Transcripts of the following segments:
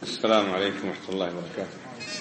السلام عليكم ورحمة الله وبركاته.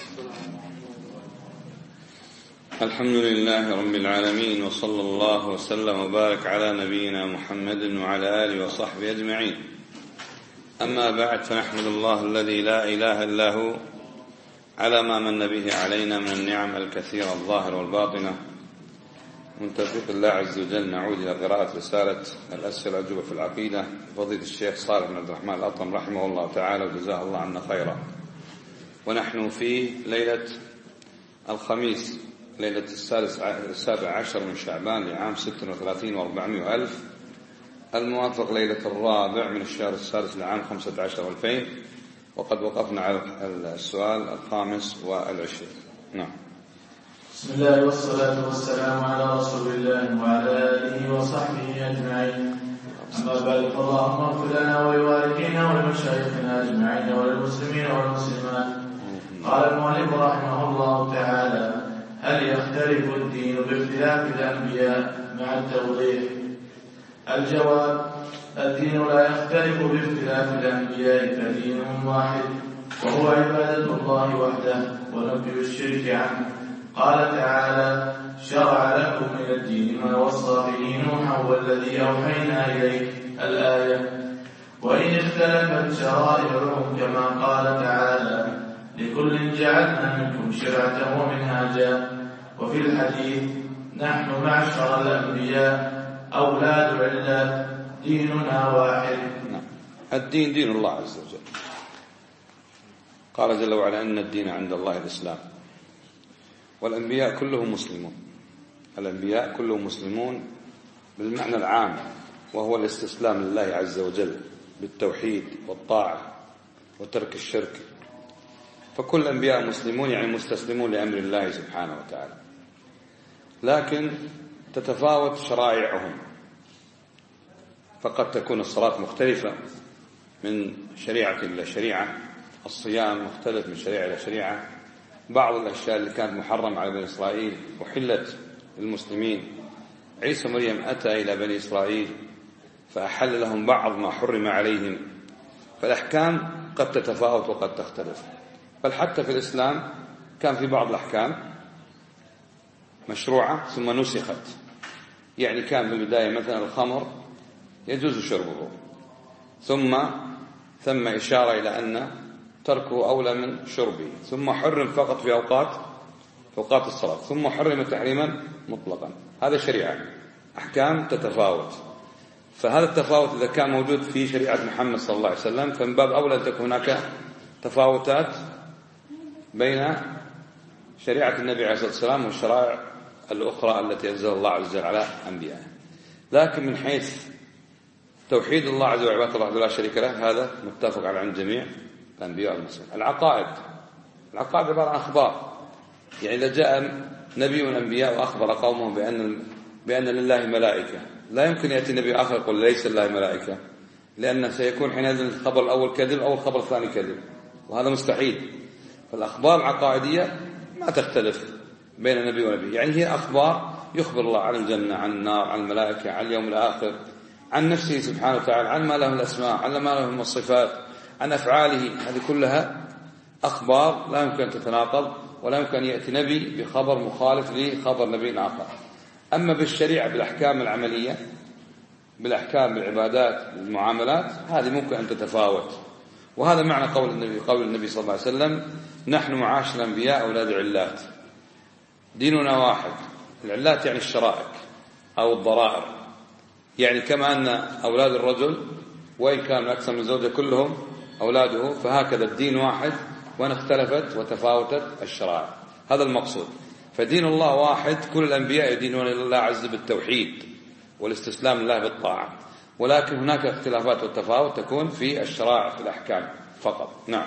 الحمد لله رب العالمين، وصلى الله وسلم وبارك على نبينا محمد وعلى آله وصحبه أجمعين. أما بعد، فنحمد الله الذي لا إله إلا هو على ما من به علينا من النعم الكثيرة الظاهرة والباطنة. من توفيق الله عز وجل نعود إلى قراءة رسالة الأسئلة والأجوبة في العقيدة فضيلة الشيخ صالح بن عبد الرحمن الأطرم رحمه الله تعالى وجزاه الله عنا خيرا. ونحن في ليلة الخميس، ليلة 17 من شعبان لعام 36 و400 ألف، الموافق ليلة 4 من الشهر السادس لعام 15 و2000. وقد وقفنا على السؤال 25. نعم. بسم الله والصلاة والسلام على رسول الله وعلى آله وصحبه أجمعين. أما بعد، فاللهم اغفر لنا ولوالدينا ولمشايخنا أجمعين وللمسلمين والمسلمات. قال المؤلف رحمه الله تعالى: هل يختلف الدين باختلاف الأنبياء مع التوضيح؟ الجواب: الدين لا يختلف باختلاف الأنبياء، فدين واحد وهو عبادة الله وحده ونفي الشرك عنه. قال تعالى: شرع لكم من الدين ما وصى به نوحا والذي أوحينا إليك، الآية. وإن اختلفت شرائعهم كما قال تعالى: لكل جعلنا منكم شرعة ومنهاجا. وفي الحديث: نحن معشر الأنبياء أولاد علات، ديننا واحد. الدين دين الله عز وجل. قال جل وعلا: إن الدين عند الله الإسلام. والأنبياء كلهم مسلمون، الأنبياء كلهم مسلمون بالمعنى العام، وهو الاستسلام لله عز وجل بالتوحيد والطاعة وترك الشرك. فكل الأنبياء مسلمون، يعني مستسلمون لأمر الله سبحانه وتعالى، لكن تتفاوت شرائعهم. فقد تكون الصلاة مختلفة من شريعة إلى شريعة، الصيام مختلف من شريعة إلى شريعة، بعض الأشياء اللي كانت محرم على بني إسرائيل أحلت للمسلمين. عيسى مريم أتى إلى بني إسرائيل فأحل لهم بعض ما حرم عليهم. فالأحكام قد تتفاوت وقد تختلف. بل حتى في الإسلام كان في بعض الأحكام مشروعة ثم نسخت. يعني كان في البداية مثلا الخمر يجوز شربه، ثم إشارة إلى أن تركه أولى من شربه، ثم حرم فقط في أوقات الصلاة، ثم حرم تحريما مطلقا. هذا شريعة، أحكام تتفاوت. فهذا التفاوت إذا كان موجود في شريعة محمد صلى الله عليه وسلم، فمن باب أولى أن تكون هناك تفاوتات بين شريعة النبي عليه الصلاة والسلام والشرائع الأخرى التي أنزل الله عز وجل على أنبيائه. لكن من حيث توحيد الله عز وجل وعبادة الله لا شريك له، هذا متفق على عند جميع الأنبياء والمرسلين. العقائد عبارة عن أخبار. يعني إذا جاء نبي من الأنبياء وأخبر قومه بأن لله ملائكة، لا يمكن يأتي نبي آخر يقول ليس لله ملائكة، لأن سيكون حينئذ الخبر الأول كذب أو الخبر الثاني كذب، وهذا مستحيل. فالأخبار العقائدية ما تختلف بين النبي ونبي. يعني هي أخبار يخبر الله عن الجنة، عن النار، عن الملائكة، عن اليوم الآخر، عن نفسه سبحانه وتعالى، عن ما له الأسماء، عن ما له من الصفات، عن أفعاله. هذه كلها أخبار لا يمكن أن تتناقض، ولا يمكن أن يأتي نبي بخبر مخالف لخبر نبي آخر. أما بالشريعة، بالأحكام العملية، بالأحكام بالعبادات بالمعاملات، هذه ممكن أن تتفاوت. وهذا معنى قول النبي صلى الله عليه وسلم: نحن معاشر الأنبياء أولاد علات، ديننا واحد. العلات يعني الشرائك أو الضرائر. يعني كما أن أولاد الرجل وإن كانوا أكثر من زوجة كلهم أولاده، فهكذا الدين واحد وإن اختلفت وتفاوتت الشرائع. هذا المقصود. فدين الله واحد، كل الأنبياء يدينون الله عز بالتوحيد والاستسلام لله بالطاعة، ولكن هناك اختلافات والتفاوت تكون في الشرائع في الأحكام فقط. نعم.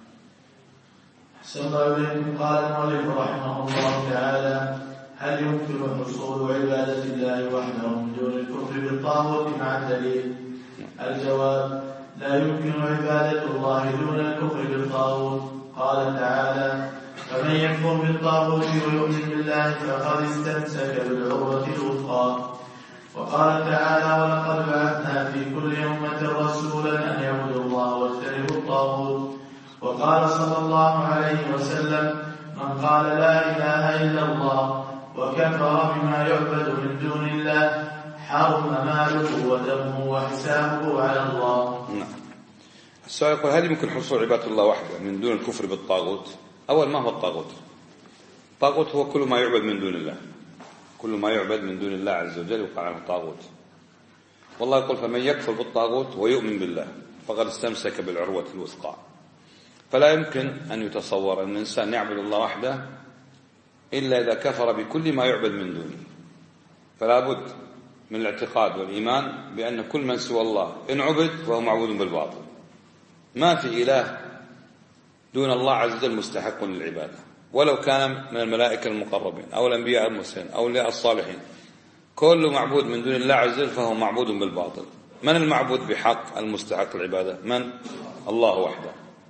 قال المؤلف رحمه الله تعالى: هل يمكن حصول عبادة الله وحده من دون الكفر بالطاغوت مع الدليل؟ الجواب: لا يمكن عبادة الله دون الكفر بالطاغوت. قال تعالى: فمن يكفر بالطاغوت ويؤمن بالله فقد استمسك بالعروة الوثقى. وقال تعالى: ولقد بعثنا في كل أمة رسولا أن يعبدوا الله واجتنبوا الطاغوت. وقال صلى الله عليه وسلم: من قال لا إله إلا الله وكفر بما يعبد من دون الله حرم ماله ودمه وحسابه على الله. نعم. السؤال يقول: هل يمكن حصول عبادة الله وحده من دون الكفر بالطاغوت؟ أول، ما هو الطاغوت؟ الطاغوت هو كل ما يعبد من دون الله، كل ما يعبد من دون الله عز وجل يقال عنه طاغوت. والله يقول: فمن يكفر بالطاغوت ويؤمن بالله فقد استمسك بالعروة الوثقى. فلا يمكن أن يتصور أن الإنسان يعبد الله وحده إلا إذا كفر بكل ما يعبد من دونه. فلا بد من الاعتقاد والإيمان بأن كل من سوى الله إن عبد فهو معبود بالباطل. ما في إله دون الله عز وجل مستحق للعبادة، ولو كان من الملائكة المقربين أو الأنبياء المرسلين أو الأولياء الصالحين. كل معبود من دون الله عز وجل فهو معبود بالباطل. من المعبود بحق المستحق العبادة؟ من؟ الله وحده.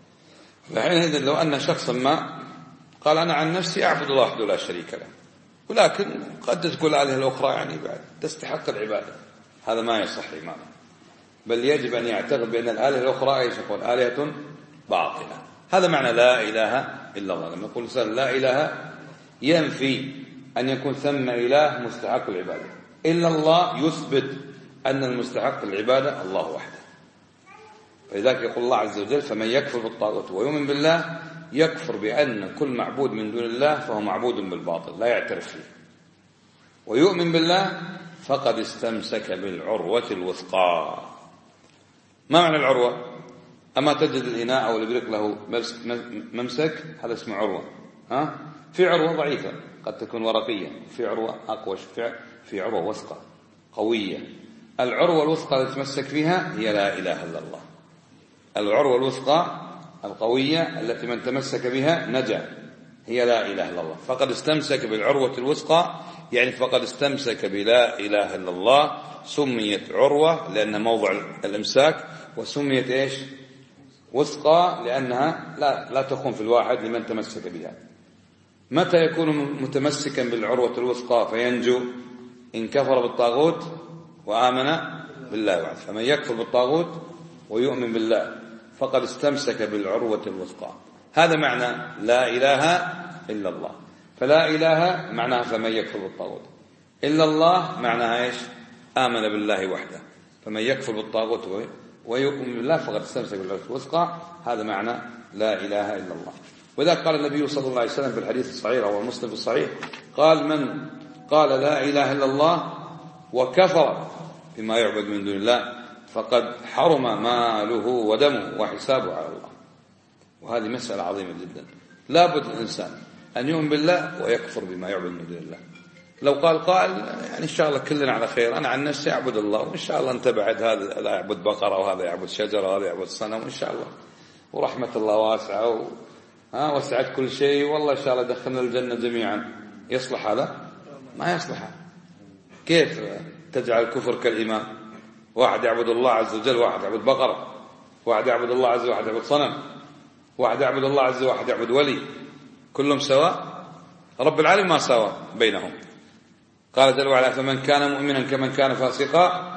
فحينئذ لو أن شخصا ما قال: أنا عن نفسي أعبد الله وحده لا شريك له، ولكن قد تكون الآلهة الأخرى يعني بعد تستحق العبادة، هذا ما يصح إيمانه، بل يجب أن يعتقد بأن الآلهة الأخرى أي تكون آلهة باطلة. هذا معنى لا إله إلا الله. لما يقول الإنسان لا إله ينفي أن يكون ثم إله مستحق العبادة، إلا الله يثبت أن المستحق العبادة الله وحده. فلذلك يقول الله عز وجل: فمن يكفر بالطاغوت ويؤمن بالله، يكفر بأن كل معبود من دون الله فهو معبود بالباطل لا يعترف فيه، ويؤمن بالله فقد استمسك بالعروة الوثقى. ما معنى العروة؟ أما تجد الإناء أو الإبريق له ممسك، هذا اسمه عروة. في عروة ضعيفة قد تكون ورقية، في عروة أقوى، في عروة وثقة قوية. العروة الوثقى التي تتمسك فيها هي لا إله إلا الله. العروة الوثقى القوية التي من تمسك بها نجا هي لا إله إلا الله. فقد استمسك بالعروة الوثقى، يعني فقد استمسك بلا إله إلا الله. سميت عروة لأن موضع الإمساك، وسميت إيش؟ وثقى لأنها لا تخون في الواحد لمن تمسك بها. متى يكون متمسكا بالعروة الوثقى فينجو؟ إن كفر بالطاغوت وآمن بالله وحده. فمن يكفر بالطاغوت ويؤمن بالله فقد استمسك بالعروة الوثقى. هذا معنى لا إله إلا الله. فلا إله معناها فمن يكفر بالطاغوت، إلا الله معناها إيش؟ آمن بالله وحده. فمن يكفر بالطاغوت ويؤمن بالله فقد استمسك بالعروة الوثقى. هذا معنى لا إله إلا الله. وذلك قال النبي صلى الله عليه وسلم في الحديث الصحيح أو المسلم في الصحيح، قال: من قال لا إله إلا الله وكفر بما يعبد من دون الله فقد حرم ماله ودمه وحسابه على الله. وهذه مسألة عظيمة جدا. لا بد الإنسان أن يؤمن بالله ويكفر بما يعبد من دون الله. لو قال قائل: يعني إن شاء الله كلنا على خير، أنا عن نفسي أعبد الله، وإن شاء الله أنت بعد هذا لا يعبد بقرة وهذا يعبد شجرة وهذا يعبد صنم، وإن شاء الله ورحمة الله واسعة وسعت كل شيء، والله إن شاء الله دخلنا الجنة جميعا. يصلح هذا؟ ما يصلح. كيف تجعل الكفر كالإيمان؟ واحد يعبد الله عز وجل، واحد يعبد بقرة، واحد يعبد الله عز وجل، واحد يعبد صنم، واحد يعبد الله عز وجل، واحد يعبد ولي، كلهم سواء؟ رب العالمين ما سوى بينهم. قال جل وعلا: فمن كان مؤمنا كمن كان فاسقا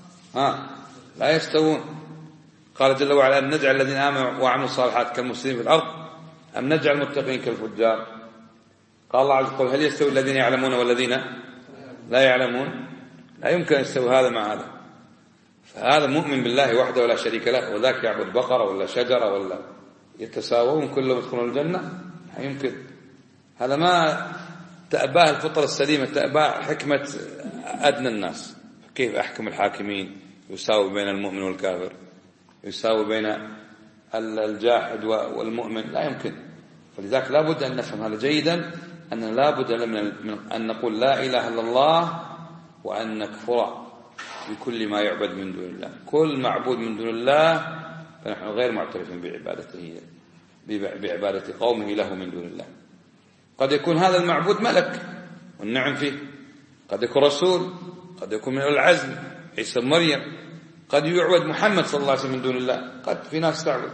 لا يستوون. قال جل وعلا: أن نجعل الذين آمنوا وعملوا الصالحات كالمفسدين في الأرض أم نجعل المتقين كالفجار. قال الله عز وجل: هل يستوي الذين يعلمون والذين لا يعلمون؟ لا يمكن أن يستوي هذا مع هذا. فهذا مؤمن بالله وحده ولا شريك له، وذاك يعبد بقرة ولا شجرة ولا يتساوون كلهم يدخلون الجنة؟ يمكن. هذا ما تأباه الفطرة السليمة، تأباه حكمة أدنى الناس. كيف أحكم الحاكمين؟ يساوي بين المؤمن والكافر، يساوي بين الجاحد والمؤمن؟ لا يمكن. فلذلك لا بد أن نفهم هذا جيدا، أن لا بد من أن نقول لا إله إلا الله وأن نكفر بكل ما يعبد من دون الله. كل معبود من دون الله فنحن غير معترفين بعبادته، بعبادة قومه له من دون الله. قد يكون هذا المعبود ملك والنعم فيه، قد يكون رسول، قد يكون من العزم عيسى بن مريم، قد يعبد محمد صلى الله عليه وسلم من دون الله، قد في ناس تعبد.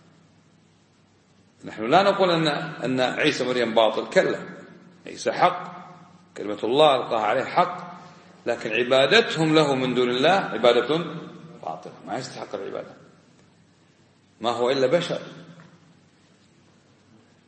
نحن لا نقول أن عيسى مريم باطل، كلا، عيسى حق، كلمة الله ألقاها عليه حق، لكن عبادتهم له من دون الله عبادة باطلة، ما يستحق العبادة، ما هو إلا بشر.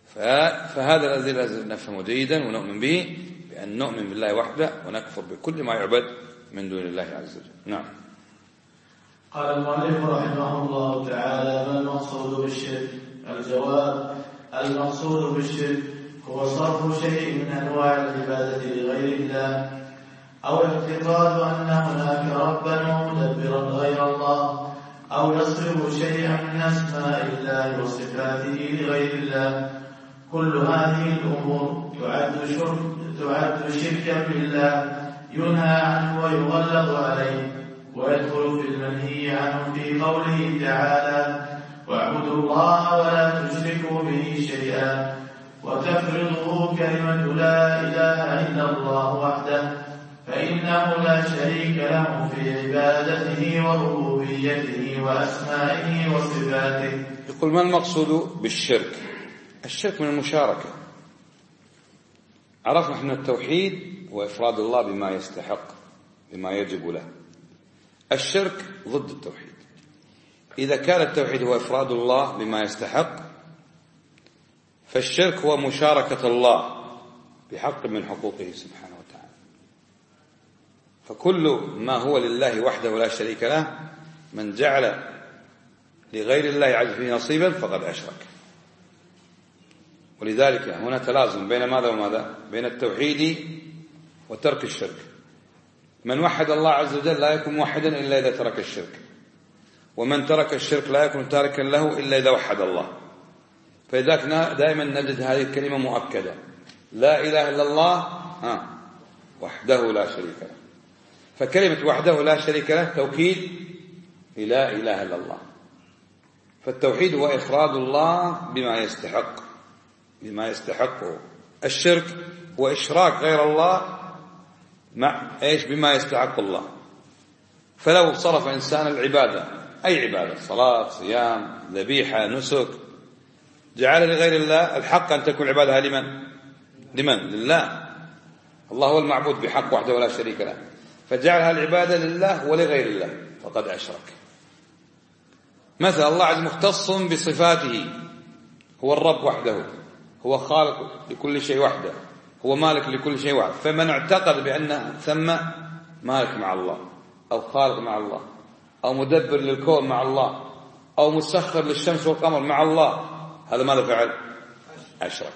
فهذا الذي لازم نفهمه جيدا ونؤمن به، بأن نؤمن بالله وحده ونكفر بكل ما يعبد من دون الله عز وجل. نعم. قال المؤلف رحمه الله تعالى: ما المقصود بالشرك؟ الجواب: المقصود بالشرك هو صرف شيء من أنواع العبادة لغير الله، أو اعتقاد أن هناك ربا مدبرا غير الله، أو يصرف شيئا من أسماء الله وصفاته لغير الله. كل هذه الأمور تعد شركا بالله، ينهى عنه ويغلظ عليه، ويدخل في المنهي عنه في قوله تعالى: واعبدوا الله ولا تشركوا به شيئا، وتفرضه كلمة لا إله إلا الله وحده، فإنه لا شريك له في عبادته وربوبيته وأسمائه وصفاته. يقول: ما المقصود بالشرك؟ الشرك من المشاركة. عرفنا احنا التوحيد وإفراد الله بما يستحق، بما يجب له. الشرك ضد التوحيد. إذا كان التوحيد هو إفراد الله بما يستحق، فالشرك هو مشاركة الله بحق من حقوقه سبحانه وتعالى. فكل ما هو لله وحده لا شريك له، من جعل لغير الله عز وجل نصيبا فقد أشرك. ولذلك هنا تلازم بين ماذا وماذا؟ بين التوحيد وترك الشرك. من وحد الله عز وجل لا يكون موحدا إلا إذا ترك الشرك، ومن ترك الشرك لا يكون تاركا له إلا إذا وحد الله. فلذلك دائما نجد هذه الكلمة مؤكدة: لا إله إلا الله وحده لا شريك له. فكلمة وحده لا شريك له توكيد لا إله إلا الله. فالتوحيد هو إفراد الله بما يستحقه. الشرك هو إشراك غير الله مع بما يستحق الله. فلو صرف إنسان العبادة، أي عبادة، صلاة، صيام، ذبيحة، نسك، جعل لغير الله، الحق أن تكون العبادة لمن؟ لله. الله هو المعبود بحق وحده ولا شريك له، فجعلها العبادة لله ولغير الله فقد أشرك. مثلا الله عز مختص بصفاته، هو الرب وحده، هو خالق لكل شيء وحده، هو مالك لكل شيء وحده. فمن اعتقد بأن ثم مالك مع الله، أو خالق مع الله، أو مدبر للكون مع الله، أو مسخر للشمس والقمر مع الله، هذا ماذا فعل؟ أشرك.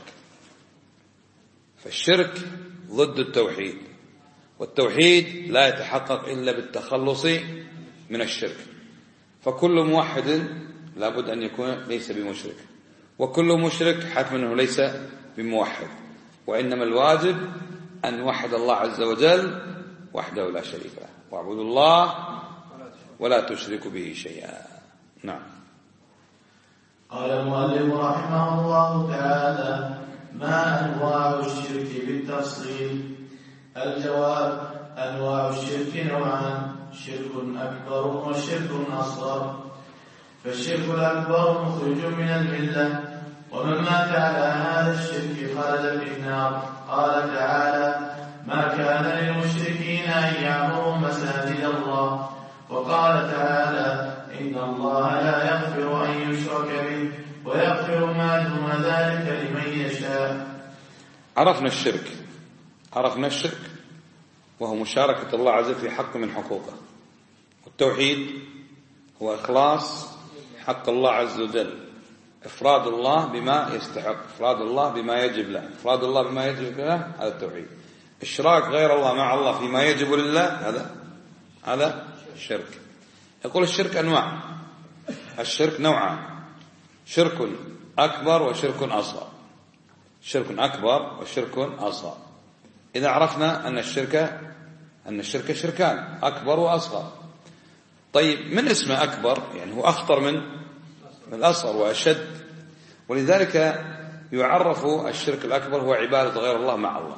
فالشرك ضد التوحيد، والتوحيد لا يتحقق إلا بالتخلص من الشرك. فكل موحد لابد أن يكون ليس بمشرك، وكل مشرك حتما أنه ليس بموحد. وإنما الواجب أن نوحد الله عز وجل وحده لا شريك له، واعبدوا الله ولا تشركوا به شيئا. نعم. قال المؤلف رحمه الله تعالى: ما أنواع الشرك بالتفصيل؟ الجواب: أنواع الشرك نوعان: شرك أكبر وشرك أصغر. فالشرك الأكبر مخرج من الملة، ومن مات على هذا الشرك خلد في النار. قال تعالى: ما كان للمشركين أن يعمروا مساجد الله. وقال تعالى: إن الله لا يغفر أن يشرك به ويغفر ما دون ذلك لمن يشاء. عرفنا الشرك وهو مشاركة الله عز وجل في حق من حقوقه. والتوحيد هو إخلاص حق الله عز وجل، إفراد الله بما يستحق، إفراد الله بما يجب له، إفراد الله بما يجب له، هذا التوحيد. إشراك غير الله مع الله فيما يجب لله، هذا الشرك. يقول الشرك أنواع. الشرك نوعان: شرك أكبر وشرك أصغر. شرك أكبر وشرك أصغر. إذا عرفنا أن الشرك شركان، أكبر وأصغر. طيب، من اسمه أكبر يعني هو أخطر من الأصغر وأشد. ولذلك يعرف الشرك الأكبر هو عبادة غير الله مع الله.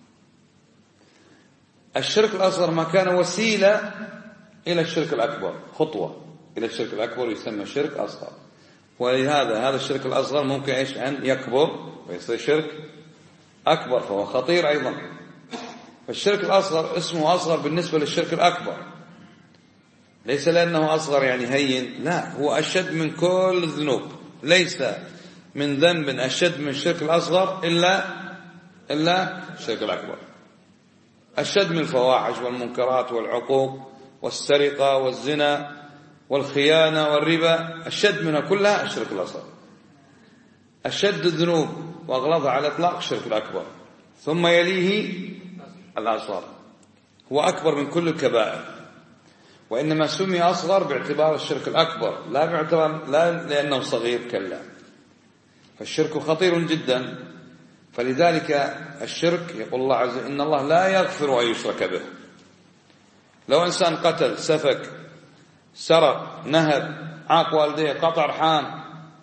الشرك الأصغر ما كان وسيلة إلى الشرك الأكبر، خطوة إلى الشرك الأكبر، يسمى شرك أصغر. ولهذا هذا الشرك الأصغر ممكن أن يكبر ويصير شرك أكبر، فهو خطير أيضا. فالشرك الأصغر اسمه أصغر بالنسبة للشرك الأكبر، ليس لأنه أصغر يعني هين، لا، هو أشد من كل الذنوب. ليس من ذنب أشد من الشرك الأصغر إلا الشرك الأكبر. أشد من الفواحش والمنكرات والعقوق والسرقة والزنا والخيانة والربا، أشد منها كلها الشرك الأصغر. أشد الذنوب وأغلظها على الإطلاق الشرك الأكبر، ثم يليه الأصغر، هو أكبر من كل الكبائر، وإنما سمي أصغر باعتبار الشرك الأكبر، لا لأنه صغير، كلا، فالشرك خطير جدا. فلذلك الشرك يقول الله عز وجل إن الله لا يغفر أن يشرك به. لو إنسان قتل، سفك، سرق، نهب، عاق والديه، قطع رحام،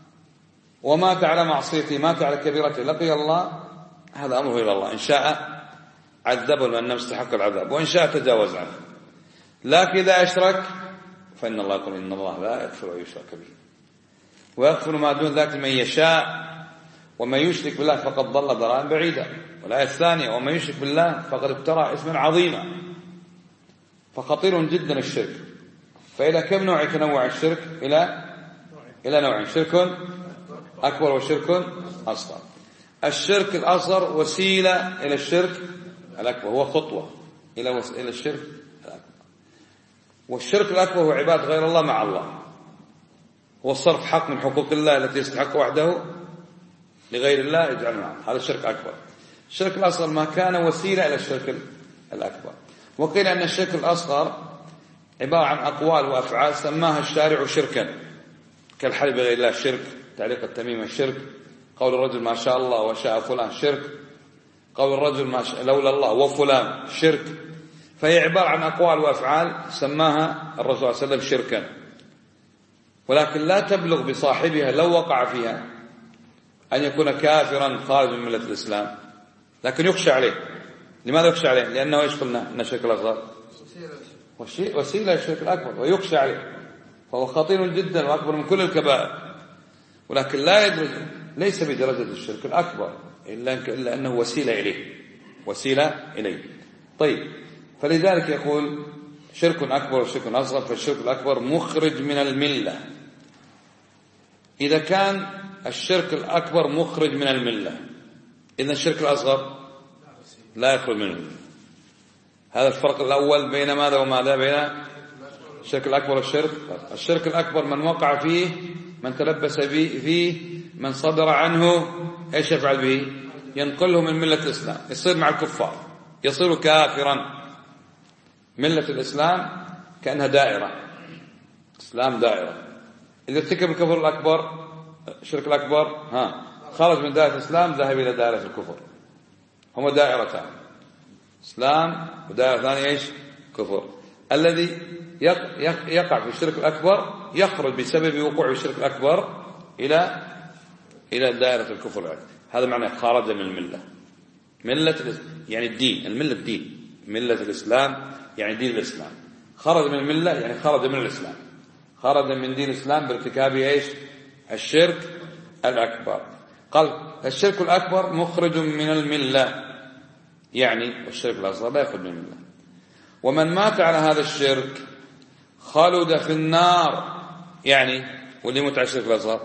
ومات على معصيته، مات على كبيرته، لقي الله، هذا أمره إلى الله، إن شاء عذبه لأنه مستحق العذاب، وإن شاء تجاوز عنه. لكن إذا أشرك فإن الله يقول إن الله لا يغفر أن يشرك به ويغفر ما دون ذلك من يشاء، ومن يشرك بالله فقد ضل ضلالا بعيدا. والآية الثانية ومن يشرك بالله فقد افترى إثما عظيما. فخطير جدا الشرك. فإلى كم نوع يتنوع الشرك؟ إلى نوعين: شرك أكبر وشرك أصغر. الشرك الأصغر وسيلة إلى الشرك الأكبر، هو خطوة إلى الشرك الأكبر. والشرك الأكبر هو عبادة غير الله مع الله، هو صرف حق من حقوق الله التي يستحق وحده لغير الله يجعل معه، هذا الشرك الأكبر. الشرك الأصغر ما كان وسيلة إلى الشرك الأكبر. وقيل أن الشرك الأصغر عبارة عن أقوال وأفعال سماها الشارع شركا، كالحلف بغير الله شرك، تعليق التميمة شرك، قول الرجل ما شاء الله وشاء فلان شرك، قول الرجل ما شاء لولا الله وفلان شرك. فهي عبارة عن أقوال وأفعال سماها الرسول صلى الله عليه وسلم شركا، ولكن لا تبلغ بصاحبها لو وقع فيها أن يكون كافرا خارج من ملة الإسلام، لكن يخشى عليه. لماذا يخشى عليه؟ لأنه إيش قلنا أن الشرك الأصغر وسيلة الشرك الأكبر، ويخشى عليه، فهو خطير جدا وأكبر من كل الكبائر، ولكن لا يدرج، ليس بدرجة الشرك الأكبر إلا أنه وسيلة إليه. طيب، فلذلك يقول شرك أكبر وشرك أصغر. فالشرك الأكبر مخرج من الملة. إذا كان الشرك الأكبر مخرج من الملة، إذن الشرك الأصغر لا يخرج من الملة. هذا الفرق الأول بين ماذا وماذا؟ بين الشرك الأكبر والشرك. الشرك الأكبر من وقع فيه، من تلبس فيه، من صدر عنه، ايش يفعل به؟ ينقله من ملة الإسلام، يصير مع الكفار، يصير كافرا. ملة الإسلام كأنها دائرة، إسلام دائرة. إذا ارتكب الكفر الأكبر، الشرك الأكبر، خرج من دائرة الإسلام، ذهب إلى دائرة الكفر. هما دائرتان، إسلام ودائرة ثانية ايش؟ كفر. الذي يقع في الشرك الأكبر يخرج بسبب وقوع الشرك الأكبر إلى دائرة الكفر. هذا معنى خرج من الملة. ملة يعني الدين، الملة الدين، ملة الإسلام يعني دين الإسلام. خرج من الملة يعني خرج من الإسلام، خرج من دين الإسلام بارتكاب ايش؟ الشرك الأكبر. قال الشرك الأكبر مخرج من الملة، يعني الشرك الأصغر لا يخرج من الملة. ومن مات على هذا الشرك خلد في النار، يعني واللي يموت على الشرك الأصغر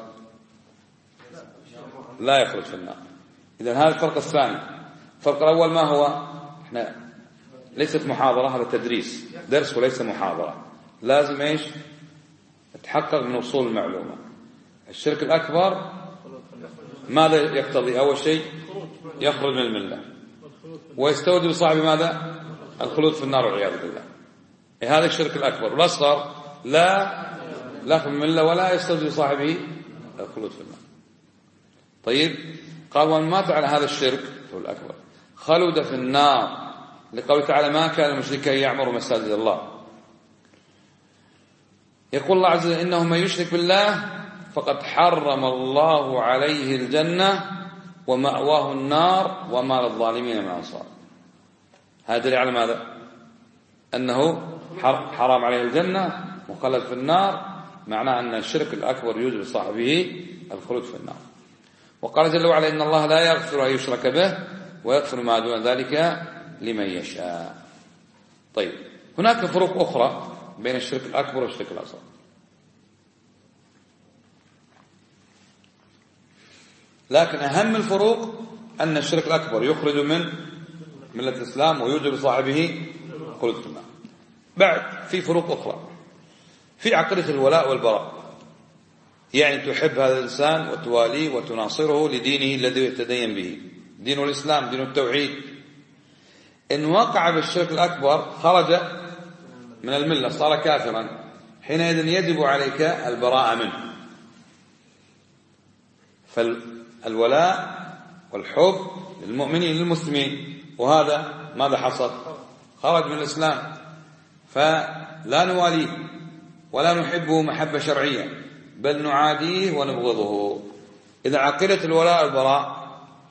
لا يخرج في النار. إذن هذا الفرق الثاني. الفرق الأول ما هو؟ احنا ليست محاضرة، هذا تدريس، درس وليس محاضرة. لازم ايش؟ تتحقق من وصول المعلومة. الشرك الأكبر ماذا يقتضي؟ أول شيء يخرج من الملة، ويستوجب صاحب ماذا؟ الخلود في النار والعياذ بالله. هذا الشرك الأكبر. والأصغر لا يخرج من الملة ولا يستوجب صاحبه الخلود في النار. طيب، قال ومن مات على هذا الشرك هو الأكبر خلد في النار، لقوله تعالى ما كان المشركين يعمروا مساجد الله. يقول الله عز وجل إنه من يشرك بالله فقد حرم الله عليه الجنة ومأواه النار وما للظالمين من أنصار. هذا دليل على ماذا؟ أنه حرام عليه الجنة مخلد في النار، معناه أن الشرك الأكبر يوجب صاحبه الخلود في النار. وقال جل وعلا إن الله لا يغفر أن يشرك به ويغفر ما دون ذلك لمن يشاء. طيب، هناك فروق أخرى بين الشرك الأكبر والشرك الأصغر. لكن أهم الفروق أن الشرك الأكبر يخرج من ملة الإسلام ويوجب لصاحبه خلود في النار. بعد في فروق أخرى في عقيدة الولاء والبراء، يعني تحب هذا الإنسان وتواليه وتناصره لدينه الذي يتدين به، دين الإسلام، دين التوحيد. إن وقع بالشرك الأكبر خرج من الملة، صار كافرا، حينئذ يجب عليك البراءة منه. فالولاء والحب للمؤمنين للمسلمين، وهذا ماذا حصل؟ خرج من الإسلام، فلا نواليه ولا نحبه محبة شرعية، بل نعاديه ونبغضه. إذا عقيدة الولاء والبراء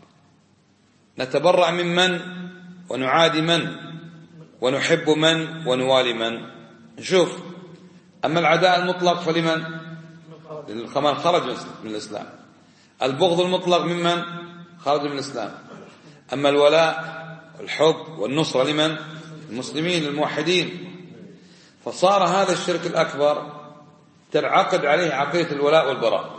نتبرأ من ونعادي من ونحب من ونوالي من. نشوف، أما العداء المطلق فلمن؟ لمن خرج من الإسلام. البغض المطلق ممن خرج من الإسلام. أما الولاء والحب والنصرة لمن؟ المسلمين الموحدين. فصار هذا الشرك الأكبر تنعقد عليه عقيدة الولاء والبراء،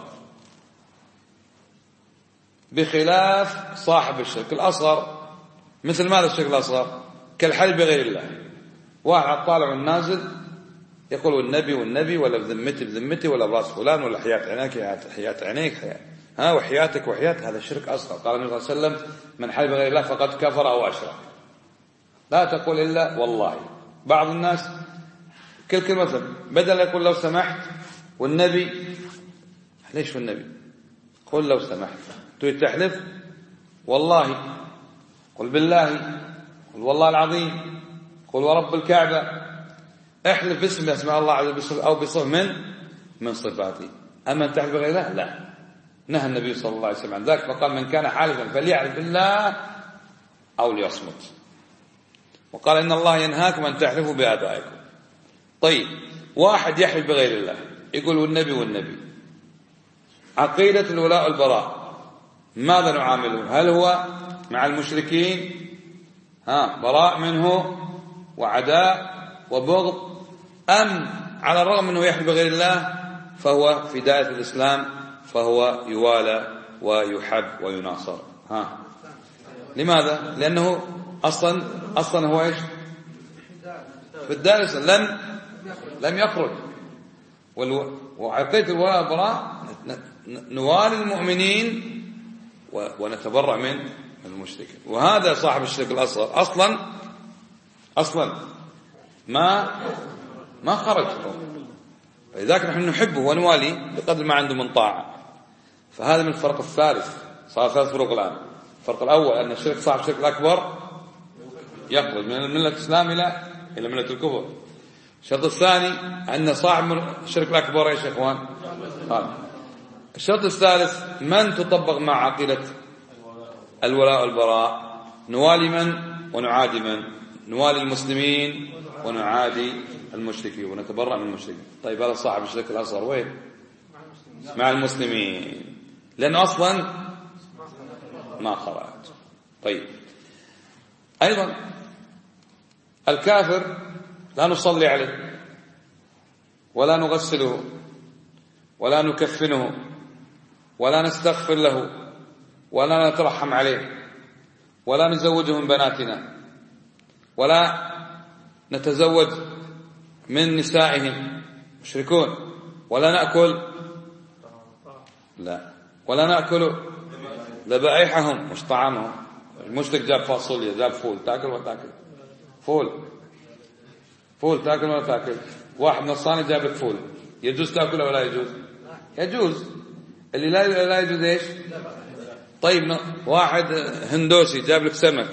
بخلاف صاحب الشرك الأصغر. مثل ماذا الشرك الأصغر؟ كالحلف بغير الله. واحد طالع والنازل يقول والنبي ولا بذمتي ولا براس فلان ولا حياة عينك حياة عينيك وحياتك وحياة. هذا الشرك أصغر. قال النبي صلى الله عليه وسلم: من حلف بغير الله فقد كفر أو أشرك. لا تقول إلا والله. بعض الناس كل كلمة بدل يقول لو سمحت والنبي، ليش والنبي؟ قل لو سمحت. تريد تحلف؟ والله، قل بالله، قل والله العظيم، قل ورب الكعبة. احلف باسم اسماء الله عز وجل أو بصفة من صفاته. أما تحلف بغير الله لا. نهى النبي صلى الله عليه وسلم عن ذلك، فقال: من كان حالفا فليحلف بالله أو ليصمت. وقال: إن الله ينهاكم أن تحلفوا بآبائكم. طيب، واحد يحلف بغير الله يقول والنبي. عقيدة الولاء والبراء ماذا نعامله؟ هل هو مع المشركين براء منه وعداء وبغض، أم على الرغم أنه يحلف بغير الله فهو في دائرة الإسلام، فهو يوالى ويحب ويناصر؟ لماذا؟ لأنه أصلا هو إيش؟ في الدائرة لم يخرج. وعقيدة الولاء والبراء نوالي المؤمنين ونتبرأ من المشركين. وهذا صاحب الشرك الأصغر أصلا ما خرج، فلذلك نحن نحبه ونواليه بقدر ما عنده من طاعة. فهذا من الفرق الثالث. صار ثلاث فروق الآن. الفرق الأول أن صاحب الشرك الأكبر يخرج من ملة الإسلام إلى ملة الكفر. الشرط الثاني أن صاحب الشرك الأكبر يا إخوان الشرط الثالث من تطبق مع عقيدة الولاء والبراء؟ نوالي من ونعادي من؟ نوالي المسلمين ونعادي المشركين ونتبرأ من المشركين. طيب، هذا صاحب الشرك الأصغر وين؟ مع المسلمين، لأنه أصلا ما خرج. طيب، أيضا الكافر لا نصلي عليه ولا نغسله ولا نكفنه ولا نستغفر له ولا نترحم عليه ولا نزوجه من بناتنا ولا نتزوج من نسائهم، مشركون. ولا نأكل ولا نأكل ذبائحهم، مش طعامهم. المشرك جاب فاصوليا، جاب فول، تأكل ولا تأكل؟ فول تأكل ولا تأكل؟ واحد نصراني جاب لك فول، يجوز تأكله ولا يجوز؟ يجوز. اللي لا يجوز ايش؟ طيب، واحد هندوسي جاب لك سمك،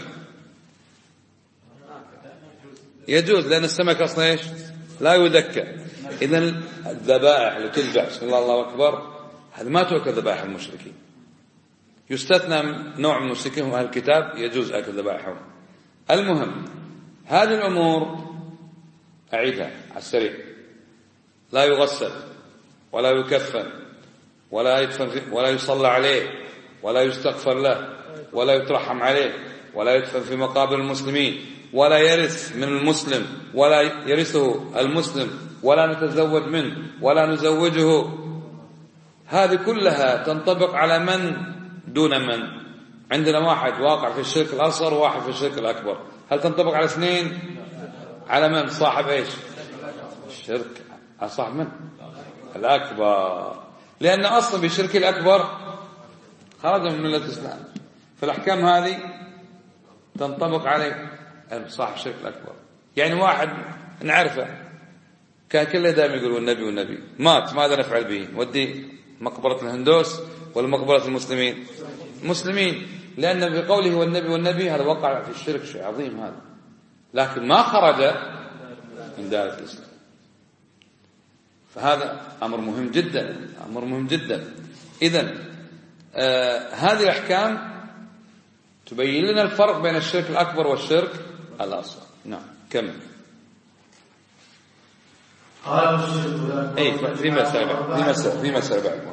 يجوز، لأن السمك أصلا ايش؟ لا يذكى. إذن الذبائح اللي تذبح بسم الله الله أكبر هذا ما تؤكل ذبائح المشركين. يستثنى نوع من المشركين وأهل الكتاب يجوز أكل ذبائحهم. المهم، هذه الأمور أعيدها على السريع: لا يغسل ولا يكفن ولا يدفن ولا يصلى عليه ولا يستغفر له ولا يترحم عليه ولا يدفن في مقابر المسلمين ولا يرث من المسلم ولا يرثه المسلم ولا نتزوج منه ولا نزوجه. هذه كلها تنطبق على من دون من؟ عندنا واحد واقع في الشرك الأصغر وواحد في الشرك الأكبر، هل تنطبق على اثنين؟ على من؟ صاحب ايش؟ الشرك. صاحب من؟ الأكبر، لأن أصلا بالشرك الأكبر خرج من ملة الإسلام، فالأحكام هذه تنطبق عليه صاحب الشرك الأكبر. يعني واحد نعرفه كان كله دائما يقول والنبي والنبي، مات، ماذا نفعل به؟ ودي مقبرة الهندوس ولا مقبرة المسلمين؟ مسلمين، لأن بقوله والنبي والنبي هذا وقع في الشرك، شيء عظيم هذا، لكن ما خرج من دائرة الإسلام. فهذا أمر مهم جدا، أمر مهم جدا. إذن هذه الأحكام تبين لنا الفرق بين الشرك الأكبر والشرك الأصغر. نعم كمل. في مسألة بعد.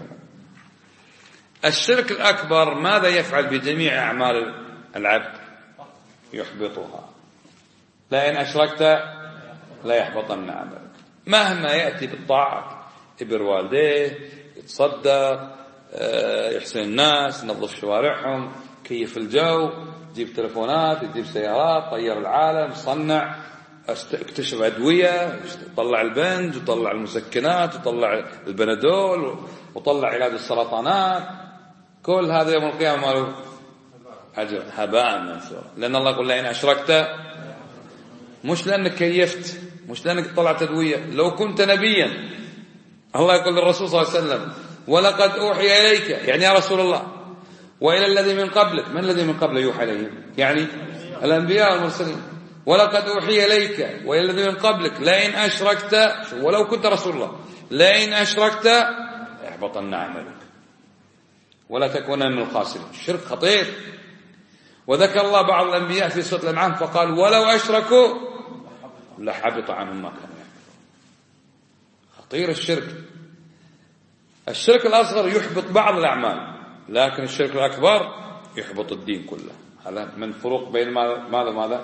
الشرك الأكبر ماذا يفعل بجميع أعمال العبد؟ يحبطها. لئن أشركت لا يحبطن عملك. مهما يأتي بالطاعة، يبر والديه، يتصدق، يحسن الناس، ينظف شوارعهم، كيف الجو، يجيب تلفونات، يجيب سيارات، طير العالم، صنع، اكتشف أدوية، طلع البنج وطلع المسكنات وطلع البنادول وطلع علاج السرطانات، كل هذا يوم القيامة ماله أجر هباء منثورا. لأن الله يقول لئن أشركت، مش لأنك كيفت، مش لأنك طلعت أدوية، لو كنت نبيا الله يقول للرسول صلى الله عليه وسلم ولقد أوحي إليك، يعني يا رسول الله، وإلى الذي من قبلك. من الذي من قبله يوحى إليهم؟ يعني الأنبياء والمرسلين. ولقد أوحي إليك وإلى الذي من قبلك لئن أشركت، ولو كنت رسول الله، لئن أشركت يحبطن عملك ولا تكونن من الخاسرين. الشرك خطير. وذكر الله بعض الأنبياء في سورة الأنعام فقال ولو أشركوا لحبط عنهم ما كانوا يعملون. خطير الشرك. الشرك الأصغر يحبط بعض الأعمال، لكن الشرك الأكبر يحبط الدين كله. هذا من فروق بين ماذا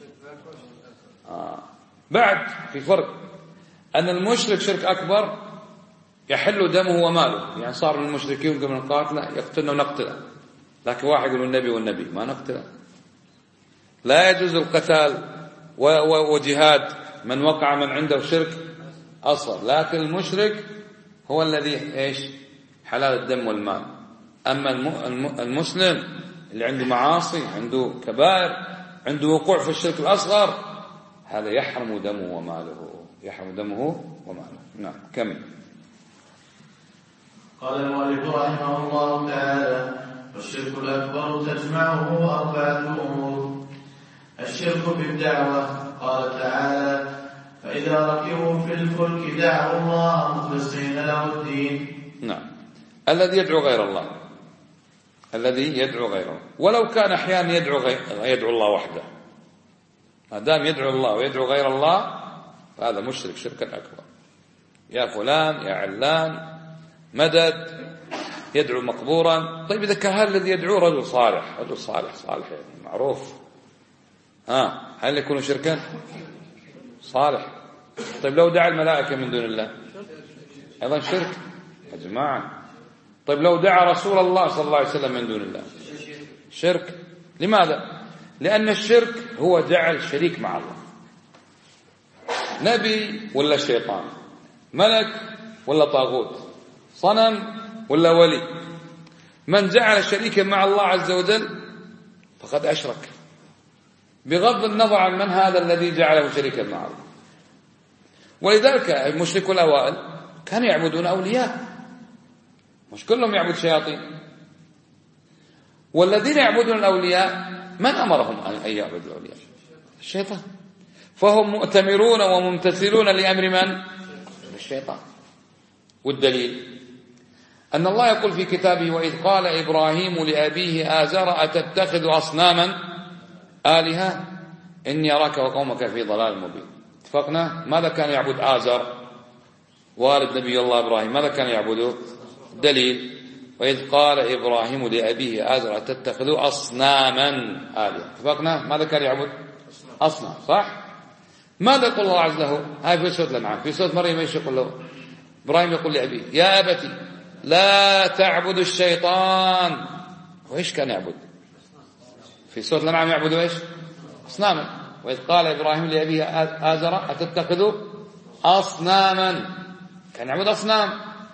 بعد في فرق أن المشرك شرك أكبر يحل دمه وماله، يعني صار من المشركين قبل نقاتله يقتلنا ونقتله، لكن واحد يقول النبي والنبي ما نقتله. لا يجوز القتال وجهاد من وقع من عنده شرك أصغر، لكن المشرك هو الذي ايش؟ حلال الدم والمال. أما المسلم اللي عنده معاصي، عنده كبائر، عنده وقوع في الشرك الأصغر، هذا يحرم دمه وماله، يحرم دمه وماله. نعم كمل. قال المؤلف رحمه الله تعالى والشرك الأكبر تجمعه أربعة أمور. الشرك بالدعوة، قال تعالى فإذا ركبوا في الفلك دعوا الله مخلصين له الدين. نعم، الذي يدعو غير الله، الذي يدعو غيره، ولو كان أحيانا يدعو الله وحده، ما دام يدعو الله ويدعو غير الله فهذا مشرك شركا أكبر. يا فلان يا علان مدد، يدعو مقبورا. طيب إذا كان هذا الذي يدعوه رجل صالح، رجل صالح يعني معروف، هل يكون شركا؟ صالح. طيب لو دعا الملائكة من دون الله أيضا شرك يا جماعة. طيب لو دعا رسول الله صلى الله عليه وسلم من دون الله شرك. لماذا؟ لأن الشرك هو جعل شريك مع الله، نبي ولا شيطان، ملك ولا طاغوت، صنم ولا ولي. من جعل شريكا مع الله عز وجل فقد أشرك، بغض النظر عن من هذا الذي جعله شريكا مع الله. ولذلك المشركون الأوائل كانوا يعبدون أولياء، مش كلهم يعبد شياطين. والذين يعبدون الأولياء من أمرهم أن يعبدوا الأولياء؟ الشيطان. فهم مؤتمرون وممتثلون لأمر من؟ الشيطان. والدليل أن الله يقول في كتابه وإذ قال إبراهيم لأبيه آزر أتتخذ أصناما آلهة إني أراك وقومك في ضلال مبين. اتفقنا؟ ماذا كان يعبد آزر والد نبي الله إبراهيم؟ ماذا كان يعبده؟ دليل وإذ قال إبراهيم لأبيه آزر أتتخذ أصناما آلهة. اتفقنا؟ ماذا كان يعبد؟ أصنام، صح؟ ماذا يقول الله عز له؟ هاي في سورة الأنعام. في سورة مريم ايش يقول له؟ إبراهيم يقول لأبيه يا أبتي لا تعبد الشيطان وإيش كان يعبد؟ في سورة الأنعام يعبدوا إيش؟ أصناما. وإذ قال إبراهيم لأبيه آزر أتتخذ أصناما، كان يعبد أصنام.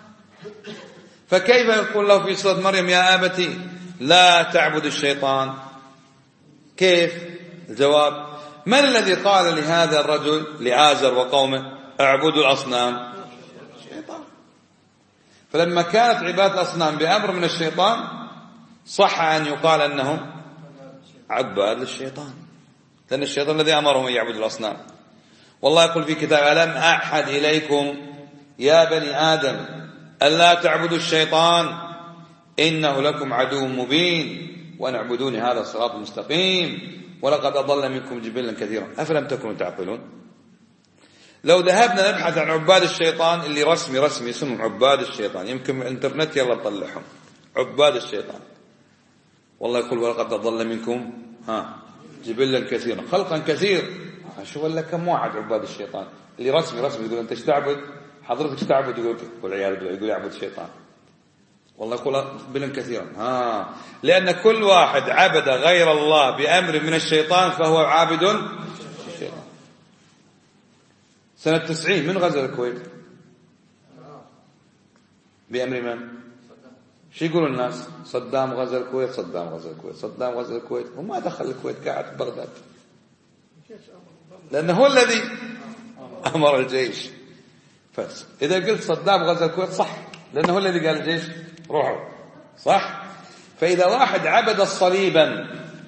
فكيف يقول له في سورة مريم يا أبتي لا تعبد الشيطان؟ كيف؟ الجواب: من الذي قال لهذا الرجل لآزر وقومه اعبدوا الأصنام؟ الشيطان. فلما كانت عبادة الأصنام بأمر من الشيطان صح أن يقال أنهم عباد للشيطان، لأن الشيطان الذي أمرهم أن يعبدوا الأصنام. والله يقول في كتاب: ألم أعهد إليكم يا بني آدم ألا تعبدوا الشيطان إنه لكم عدو مبين وأن اعبدوني هذا الصراط المستقيم ولقد أضل منكم جبلا كثيرا أفلم تكونوا تعقلون. لو ذهبنا نبحث عن عباد الشيطان اللي رسمي اسمهم عباد الشيطان، يمكن الانترنت يلا نطلعهم عباد الشيطان، والله يقول ولقد أضل منكم جبلا كثيرا خلقا كثير. شو ولا كم واحد عباد الشيطان اللي رسمي يقول أنت ايش تعبد؟ حضرتك ايش تعبد؟ يقول والعياذ بالله يقول يعبد الشيطان. والله يقول جبلا كثيرا. لأن كل واحد عبد غير الله بأمر من الشيطان فهو عابد الشيطان. سنة 90 من غزا الكويت بأمر من؟ شو يقولوا الناس؟ صدام غزا الكويت، صدام غزا الكويت، صدام غزا الكويت. وما دخل الكويت، قاعد في بغداد، لأنه هو الذي أمر الجيش. إذا قلت صدام غزا الكويت صح، لأنه هو الذي قال الجيش روحوا، صح. فإذا واحد عبد صليبا،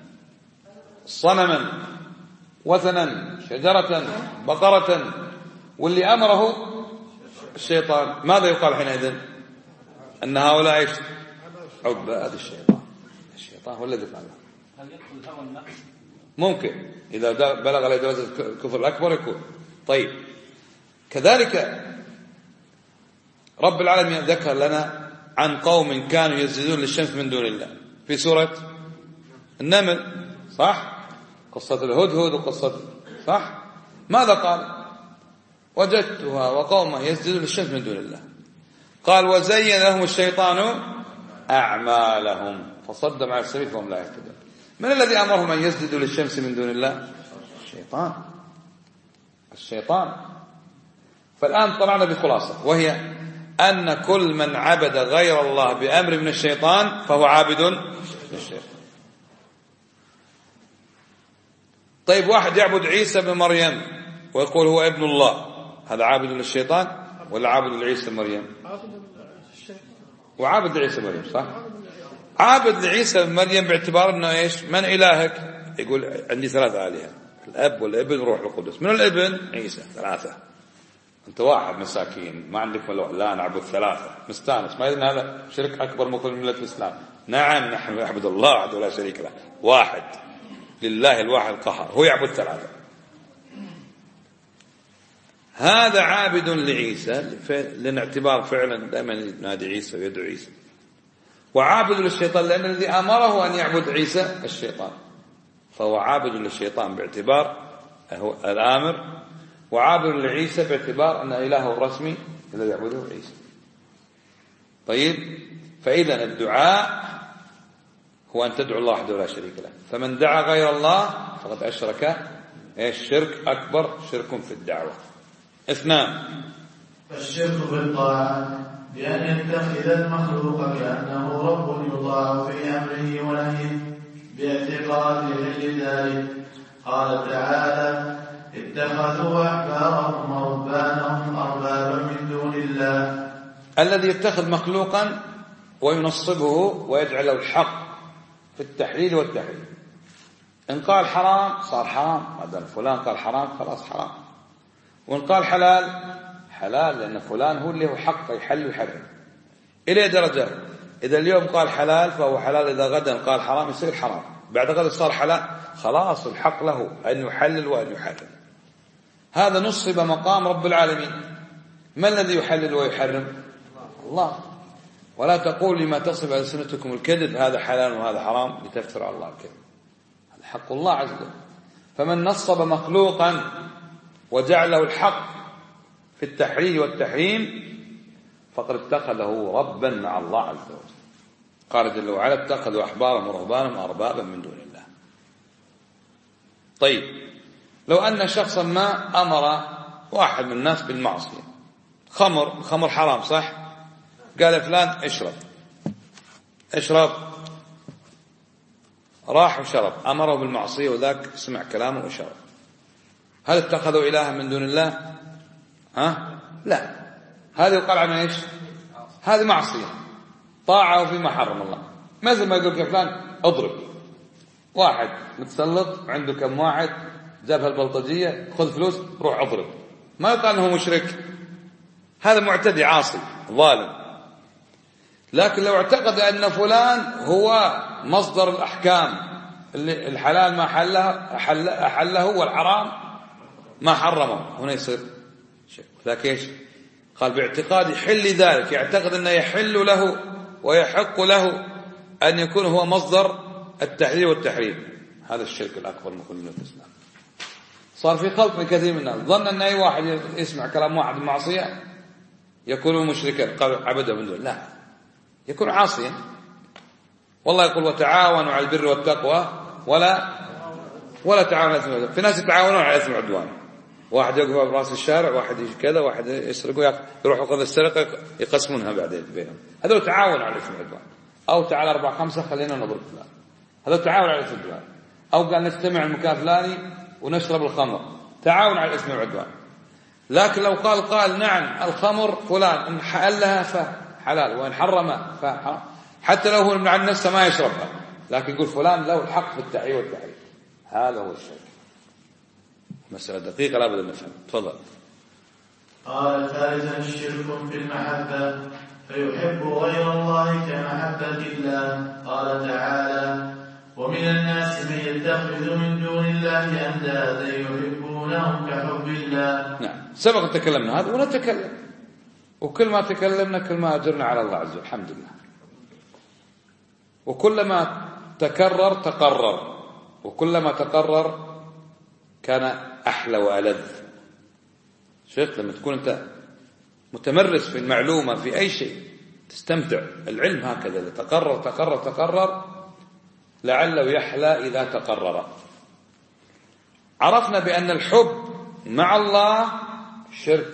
صنما، وثنا، شجرة، بقرة، واللي أمره الشيطان، ماذا يقال حينئذ؟ أن هؤلاء إيش؟ عباد الشيطان. الشيطان هو الذي فعله. هل يدخل هوى النفس؟ ممكن إذا بلغ إلى درجة الكفر الأكبر يكون. طيب كذلك رب العالمين ذكر لنا عن قوم كانوا يسجدون للشمس من دون الله في سورة النمل، صح؟ قصة الهدهد وقصة، صح؟ ماذا قال؟ وجدتها وقومها يسجدون للشمس من دون الله. قال وزين لهم الشيطان أعمالهم فصدهم عن السبيل فهم لا يهتدون. من الذي أمرهم أن يسجدوا للشمس من دون الله؟ الشيطان. فالآن طلعنا بخلاصة، وهي أن كل من عبد غير الله بأمر من الشيطان فهو عابد للشيطان. طيب واحد يعبد عيسى بن مريم ويقول هو ابن الله، هذا عابد للشيطان ولا عابد لعيسى بن مريم؟ وعابد لعيسى بن مريم، صح؟ عابد لعيسى بن مريم باعتبار أنه إيش؟ من إلهك؟ يقول عندي 3 آلهة، الأب والابن والروح القدس. من الابن؟ عيسى. 3. أنت واحد مساكين ما عندك ملوح، لا نعبد 3 مستانس. ما إذن هذا شرك أكبر من كل ملة الإسلام. نعم نحن نعبد الله وحده لا شريك له، واحد لله الواحد القهار، هو يعبد 3. هذا عابد لعيسى لأن اعتبار فعلا دائما ينادي عيسى ويدعو عيسى، وعابد للشيطان لأن الذي أمره أن يعبد عيسى الشيطان، فهو عابد للشيطان باعتبار هو الآمر، وعابد لعيسى باعتبار أن إلهه الرسمي الذي يعبده عيسى. طيب فإذا الدعاء هو أن تدعو الله وحده لا شريك له، فمن دعا غير الله فقد أشرك شرك أكبر، شرك في الدعوة. 2 الشرك في الطاعة بأن يتخذ المخلوق كأنه رب يطاع في أمره ونهيه باعتقاده لذلك. قال تعالى اتخذوا أحبارهم ورهبانهم أربابا من دون الله. الذي يتخذ مخلوقا وينصبه ويجعله الحق في التحليل والتحريم. إن قال حرام صار حرام، ما دام فلان قال حرام خلاص حرام، وإن قال حلال حلال لأن فلان هو اللي هو حق يحل ويحرم. إلى درجة إذا اليوم قال حلال فهو حلال، إذا غدا قال حرام يصير حرام، بعد غدا صار حلال، خلاص الحق له أن يحلل وأن يحرم. هذا نصب مقام رب العالمين. ما الذي يحلل ويحرم؟ الله. ولا تقول لما تصب ألسنتكم الكذب هذا حلال وهذا حرام لتفتر على الله الكذب، هذا حق الله عز وجل. فمن نصب مخلوقا وجعله الحق في التحليل والتحريم فقد اتخذه ربا مع الله عز وجل. قال جل وعلا اتخذوا أحبارهم ورهبانهم أربابا من دون الله. طيب لو أن شخصا ما أمر واحد من الناس بالمعصية، خمر حرام صح، قال فلان اشرب، راح وشرب، أمره بالمعصية وذاك سمع كلامه وشرب، هل اتخذوا إلها من دون الله؟ لا، هذا يقال عنه ايش؟ هذه معصية، طاعة فيما حرم الله. مثل ما يقول فلان اضرب، واحد متسلط عنده كم واحد جابها البلطجية، خذ فلوس روح اضرب، ما يقال انه مشرك، هذا معتدي عاصي ظالم. لكن لو اعتقد أن فلان هو مصدر الأحكام، الحلال ما أحله والحرام ما حرمه، هنا يصير شيء. لكن ايش قال؟ باعتقاد حل ذلك، يعتقد أنه يحل له ويحق له أن يكون هو مصدر التحليل والتحريم. هذا الشرك الأكبر من كل الإسلام. صار في خلط من كثير من الناس، ظن أن أي واحد يسمع كلام واحد المعصية يكون مشركا، قال عبده من دون، لا، يكون عاصيا. والله يقول وتعاونوا على البر والتقوى ولا تعاونوا على الإثم والعدوان. في ناس يتعاونون على الإثم والعدوان، واحد يقف براس الشارع، واحد كذا، واحد يسرق، يروح ياخذ السرقة يقسمونها بعدين بينهم، هذا تعاون على الإثم والعدوان. أو تعال 4 5 خلينا نضرب فلان، هذا تعاون على الإثم والعدوان. أو قال نجتمع المكان فلاني ونشرب الخمر، تعاون على الإثم والعدوان. لكن لو قال نعم الخمر فلان إن حلها فحلال وإن حرمها فحرام، حتى لو هو عن نفسه ما يشربها، لكن يقول فلان له الحق في التحريم والتحريم، هذا هو الشرك. مسألة دقيقة لا بد أن نفهم. تفضل. قال ثالثا الشرك في المحبة، فيحب غير الله كمحبة الله. قال تعالى ومن الناس من يتخذ من دون الله أندادا يحبونهم كحب الله. نعم، سبق تكلمنا هذا ونتكلم، وكل ما تكلمنا كل ما أجرنا على الله عز وجل الحمد لله. وكلما تكرر تقرر، وكلما تقرر كان أحلى وألذ. شفت لما تكون أنت متمرس في المعلومة في أي شيء تستمتع. العلم هكذا تقرر لعله يحلى إذا تقرر. عرفنا بأن الحب مع الله شرك.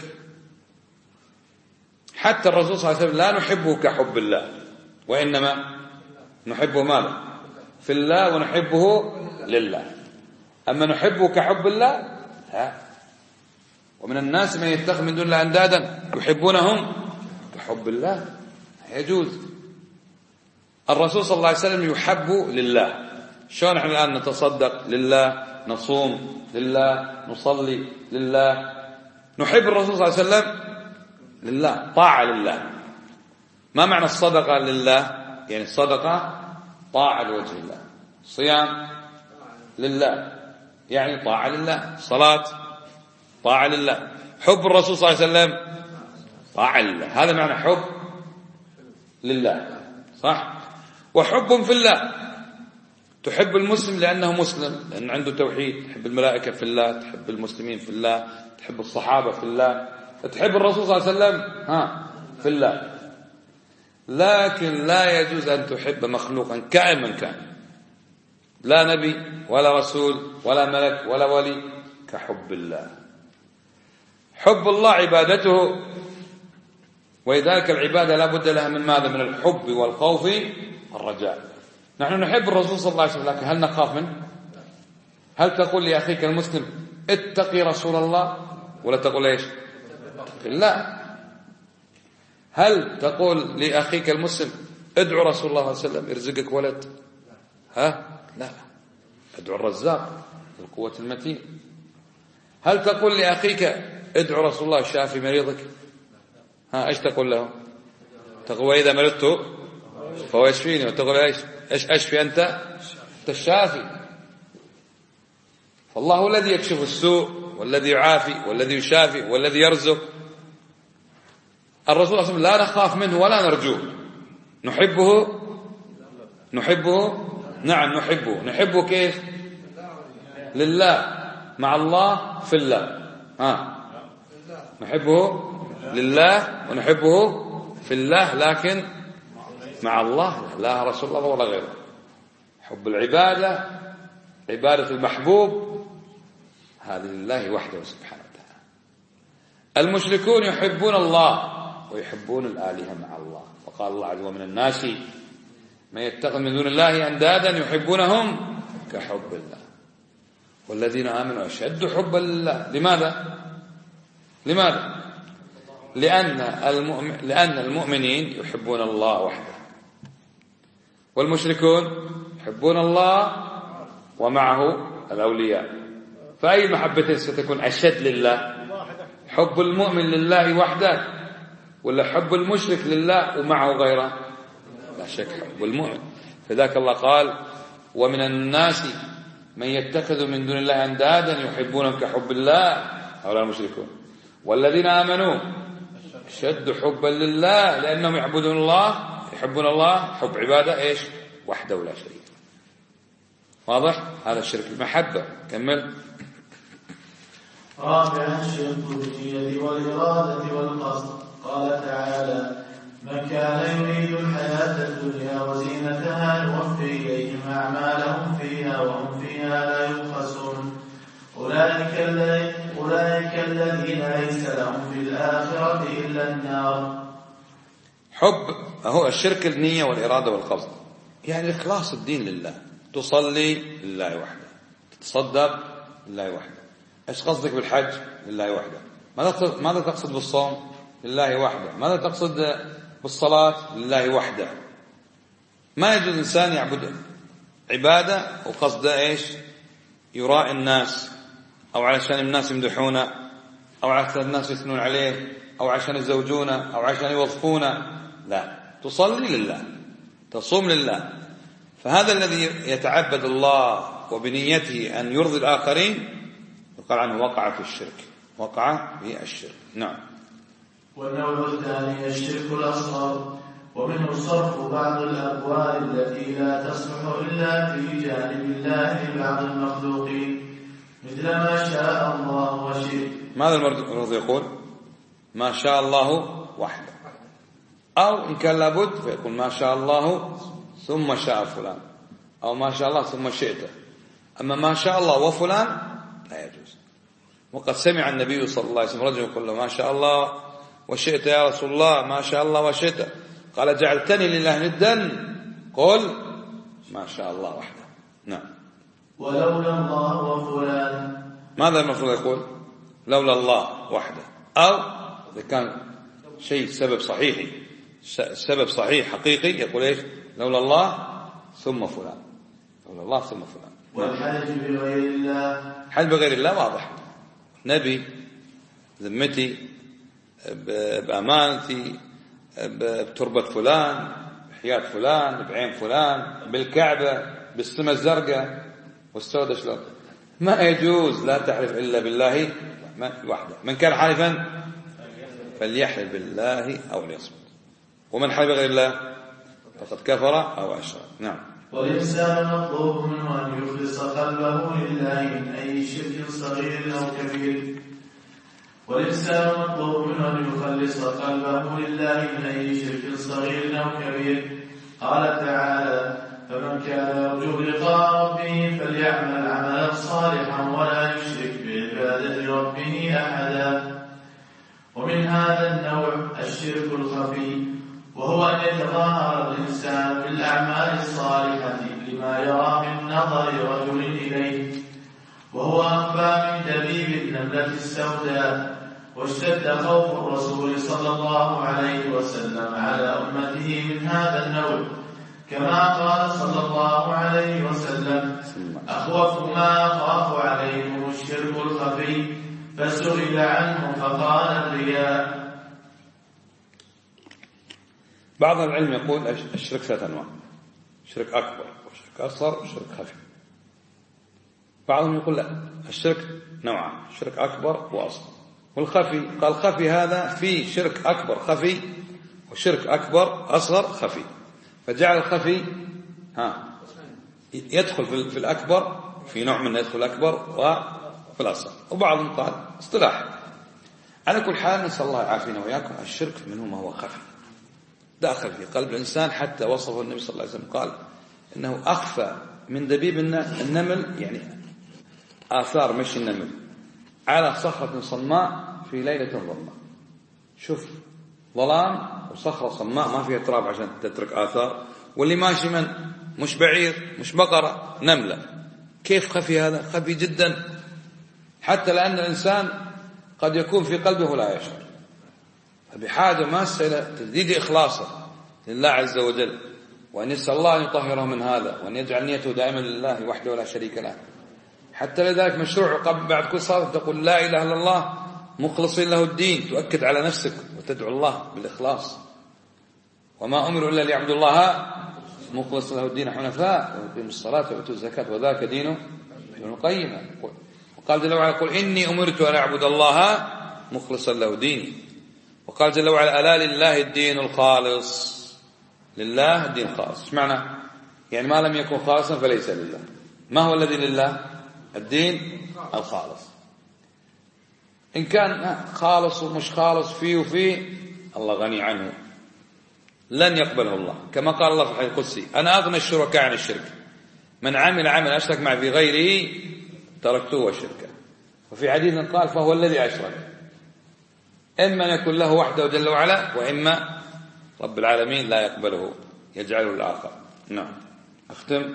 حتى الرسول صلى الله عليه وسلم لا نحبه كحب الله، وإنما نحبه ماذا؟ في الله، ونحبه لله. أما نحبه كحب الله لا. ومن الناس من يتخذ من دون الله أندادا يحبونهم كحب الله، يجوز. الرسول صلى الله عليه وسلم يحب لله. شلون نحن الآن نتصدق لله، نصوم لله، نصلي لله، نحب الرسول صلى الله عليه وسلم لله، طاعة لله. ما معنى الصدقة لله؟ يعني الصدقة طاعة لوجه الله، صيام لله يعني طاعة لله، صلاة طاعة لله، حب الرسول صلى الله عليه وسلم طاعة لله. هذا معنى حب لله، صح؟ وحب في الله، تحب المسلم لأنه مسلم، لأن عنده توحيد، تحب الملائكة في الله، تحب المسلمين في الله، تحب الصحابة في الله، تحب الرسول صلى الله عليه وسلم في الله. لكن لا يجوز أن تحب مخلوقا كائن من كان، لا نبي ولا رسول ولا ملك ولا ولي، كحب الله. حب الله عبادته، ولذلك العبادة لا بد لها من ماذا؟ من الحب والخوف والرجاء. نحن نحب الرسول صلى الله عليه وسلم، لكن هل نخاف منه؟ هل تقول لأخيك المسلم اتقي رسول الله، ولا تقول ايش؟ اتقي الله؟ هل تقول لأخيك المسلم ادعو رسول الله صلى الله عليه وسلم يرزقك ولد؟ لا، ادعو الرزاق ذو القوة المتين. هل تقول لأخيك ادعو رسول الله شافي مريضك؟ ايش تقول له؟ تقول وإذا مرضت فهو يشفيني، وتقول ايش اشفي أنت الشافي. فالله هو الذي يكشف السوء، والذي يعافي، والذي يشافي، والذي يرزق. الرسول صلى الله عليه وسلم لا نخاف منه ولا نرجوه، نحبه نعم نحبه كيف؟ لله، مع الله في الله. نحبه لله ونحبه في الله، لكن مع الله لا رسول الله ولا غيره. حب العبادة، عبادة المحبوب، هذه لله وحده سبحانه وتعالى. المشركون يحبون الله ويحبون الآلهة مع الله، وقال الله عز وجل: ومن الناس من يتخذ من دون الله أندادا يحبونهم كحب الله والذين آمنوا أشد حبا لله. لماذا؟ لأن المؤمنين يحبون الله وحده، والمشركون يحبون الله ومعه الأولياء. فأي محبة ستكون أشد لله؟ حب المؤمن لله وحده ولا حب المشرك لله ومعه غيره؟ لا شك حب المؤمن. فذاك الله قال: ومن الناس من يتخذ من دون الله أندادا يحبونهم كحب الله، هؤلاء المشركون، والذين آمنوا أشد حبا لله لأنهم يحبون الله حب عبادة إيش؟ وحده ولا شريك. واضح؟ هذا الشرك المحبة. كمل. رابعا الشرك بالنية والإرادة والقصد. قال تعالى: من كان يريد الحياة الدنيا وزينتها نوفي إليهم أعمالهم فيها وهم فيها لا يبخسون أولئك الذين ليس لهم في الآخرة إلا النار. حب هو الشرك النية والإرادة والقصد، يعني إخلاص الدين لله. تصلي لله وحده، تتصدق لله وحده. ايش قصدك بالحج؟ لله وحده. ماذا تقصد بالصوم؟ لله وحده. ماذا تقصد بالصلاة؟ لله وحده. ما يجوز إنسان يعبد عبادة وقصد إيش؟ يراعي الناس، أو علشان الناس يمدحونه، أو علشان الناس يثنون عليه، أو عشان يزوجونه، أو عشان يوظفونه. لا، تصلي لله، تصوم لله. فهذا الذي يتعبد الله وبنيته أن يرضي الآخرين يقال عنه وقع في الشرك، وقع في الشرك. نعم. والنوع الثاني الشرك الأصغر، ومنه صرف بعض الأقوال التي لا تصلح إلا في جانب الله لبعض المخلوقين، مثل ما شاء الله وشئت. ماذا المرض يقول؟ ما شاء الله وحده، أو إن كان لابد فيقول ما شاء الله ثم شاء فلان، أو ما شاء الله ثم شئته. أما ما شاء الله وفلان لا يجوز. وقد سمع النبي صلى الله عليه وسلم رجل يقول له: ما شاء الله وشئت يا رسول الله، ما شاء الله وشئت. قال: جعلتني لله ندا؟ قل ما شاء الله وحده. نعم. ولولا الله وفلان. ماذا المفروض يقول؟ لولا الله وحده، أو إذا كان شيء سبب صحيح حقيقي يقول إيش؟ لولا الله ثم فلان، لولا الله ثم فلان. والحلف بغير الله. حلف بغير الله واضح. نبي، ذمتي، بأمانتي، بتربة فلان، بحياة فلان، بعين فلان، بالكعبة، بالسماء الزرقاء والسوداء. شلون؟ ما يجوز. لا تحلف إلا بالله وحده. من كان حالفا فليحلف بالله أو ليصمت. ومن حلف بغير الله فقد كفر أو أشرك. نعم. والإنسان مطلوب منه أن يخلص قلبه لله من أي شرك صغير أو كبير. والإنسان مطلوب منه أن يخلص قلبه لله من أي شرك صغير أو كبير. قال تعالى: فمن كان يرجو لقاء ربه فليعمل عملا صالحا ولا يشرك بعبادة ربه أحدا. ومن هذا النوع الشرك الخفي، وهو أن يتظاهر الإنسان بالأعمال الصالحة لما يرى من نظر رجل إليه، وهو أخفى من دبيب النملة السوداء. واشتد خوف الرسول صلى الله عليه وسلم على أمته من هذا النوع، كما قال صلى الله عليه وسلم: أخوف ما أخاف عليكم الشرك الخفي. فسئل عنه فقال: الرياء. بعض العلم يقول الشرك ثلاث أنواع: شرك أكبر وشرك أصغر وشرك خفي. بعضهم يقول لا، الشرك نوعان: شرك أكبر وأصغر. والخفي قال خفي هذا في شرك أكبر خفي وشرك أكبر أصغر خفي، فجعل الخفي يدخل في الأكبر، في نوع من يدخل الأكبر وفي الأصغر. وبعضهم قال اصطلاح. على كل حال نسأل الله يعافينا وإياكم، الشرك منه ما هو خفي داخل في قلب الإنسان، حتى وصفه النبي صلى الله عليه وسلم قال إنه أخفى من دبيب النمل، يعني آثار مشي النمل على صخرة صماء في ليلة ظلمة. شوف، ظلام وصخرة صماء ما فيها تراب عشان تترك آثار، واللي ماشي من مش بعير مش بقرة، نملة. كيف خفي هذا؟ خفي جدا، حتى لأن الإنسان قد يكون في قلبه لا يشعر، بحاجة ماسة إلى تجديد إخلاصه لله عز وجل، وأن يسأل الله أن يطهره من هذا، وأن يجعل نيته دائما لله وحده ولا شريك له. حتى لذلك مشروع قبل بعد كل صلاة تقول لا إله إلا الله مخلصين له الدين، تؤكد على نفسك وتدعو الله بالإخلاص. وما أمروا إلا ليعبدوا الله مخلص له الدين حنفاء ويقيموا الصلاة ويؤتوا الزكاة وذاك دينه القيم. وقال جل وعلا قل إني أمرت أن أعبد الله مخلصا له ديني. وقال جل وعلا ألا لله الدين الخالص، لله الدين الخالص. ايش معنى؟ يعني ما لم يكن خالصا فليس لله. ما هو الذي لله؟ الدين الخالص. إن كان خالص ومش خالص فيه وفيه، الله غني عنه لن يقبله الله، كما قال الله في الحديث القدسي أنا أغنى الشركاء عن الشرك، من عمل عمل أشرك معي في غيره تركته وشركه. وفي حديث قال فهو الذي أشرك، إما أن يكون له وحده جل وعلا، وإما رب العالمين لا يقبله يجعله الآخر. نعم. أختم.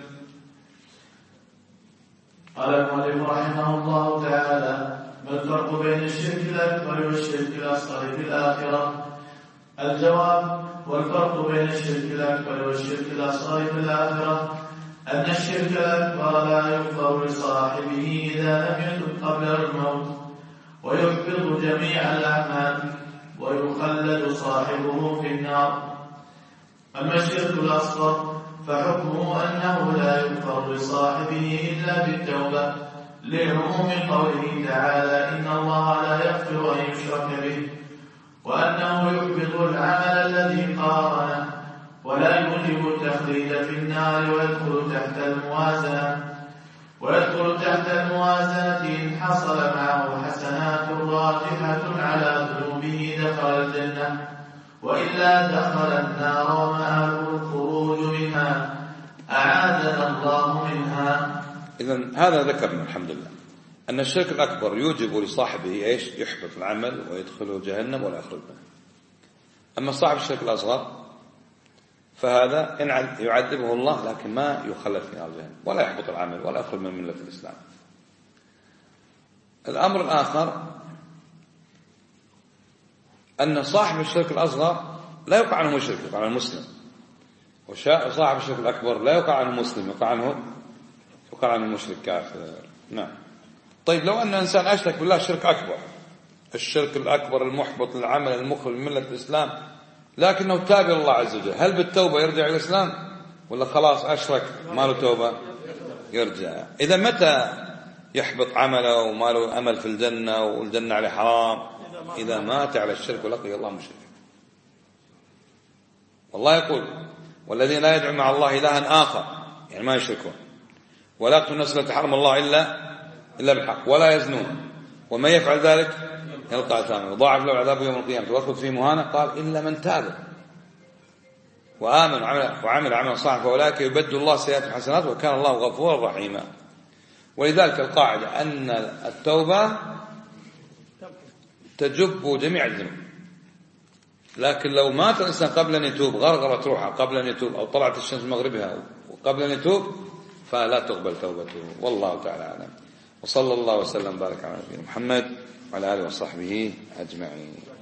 قال المؤلف رحمه الله تعالى ما الفرق بين الشرك الأكبر والشرك الأصغر في الآخرة؟ الجواب: والفرق بين الشرك الأكبر والشرك الأصغر في الآخرة أن الشرك الأكبر لا يغفر لصاحبه إذا لم يتب قبل الموت، ويحبط جميع الأعمال، ويخلد صاحبه في النار. أما الشرك الأصغر فحكمه أنه لا يغفر لصاحبه إلا بالتوبة، لعموم قوله تعالى إن الله لا يغفر أن يشرك به، وأنه يحبط العمل الذي قارنه، ولا يوجب التخليد في النار، ويدخل تحت الموازنة إن حصل معه حسنات راجحة على ذنوبه دخل الجنة، وإلا دخل النار ومعه الخروج منها، أعاذنا الله منها. إذن هذا ذكرنا الحمد لله أن الشرك الأكبر يوجب لصاحبه إيش؟ يحبط العمل ويدخله جهنم ولا يخرج منه. أما صاحب الشرك الأصغر فهذا إن يعذبه الله لكن ما يخلد في نار جهنم ولا يحبط العمل ولا يخرج من ملة الإسلام. الأمر الآخر أن صاحب الشرك الأصغر لا يقع عنه مشرك، يقع عنه مسلم، وصاحب الشرك الأكبر لا يقع عنه مسلم، يقع عنه مشرك كافر. نعم. طيب لو أن إنسان أشرك بالله شرك أكبر، الشرك الأكبر المحبط للعمل المخرج من ملة الإسلام، لكنه تاب إلى الله عز وجل، هل بالتوبة يرجع إلى الإسلام ولا خلاص أشرك ما له توبة؟ يرجع. إذا متى يحبط عمله وما له أمل في الجنة والجنة عليه حرام؟ إذا مات على الشرك ولقي الله مشرك. والله يقول والذين لا يدعون مع الله إلها آخر، يعني ما يشركون، ولا يقتلون النفس التي حرم الله إلا بالحق، ولا يزنون، ومن يفعل ذلك يلقى أثاما يضاعف له العذاب يوم القيامة ويخلد فيه مهانا. قال إلا من تاب وآمن وعمل عملا صالحا فأولئك يبدل الله سيئاتهم حسنات وكان الله غفورا رحيما. ولذلك القاعدة أن التوبة تجب جميع الذنوب، لكن لو مات الإنسان قبل أن يتوب، غرغرت روحه قبل أن يتوب، أو طلعت الشمس مغربها وقبل أن يتوب، فلا تقبل توبته. والله تعالى أعلم. وصلى الله وسلم وبارك على نبينا محمد وعلى آله وصحبه أجمعين.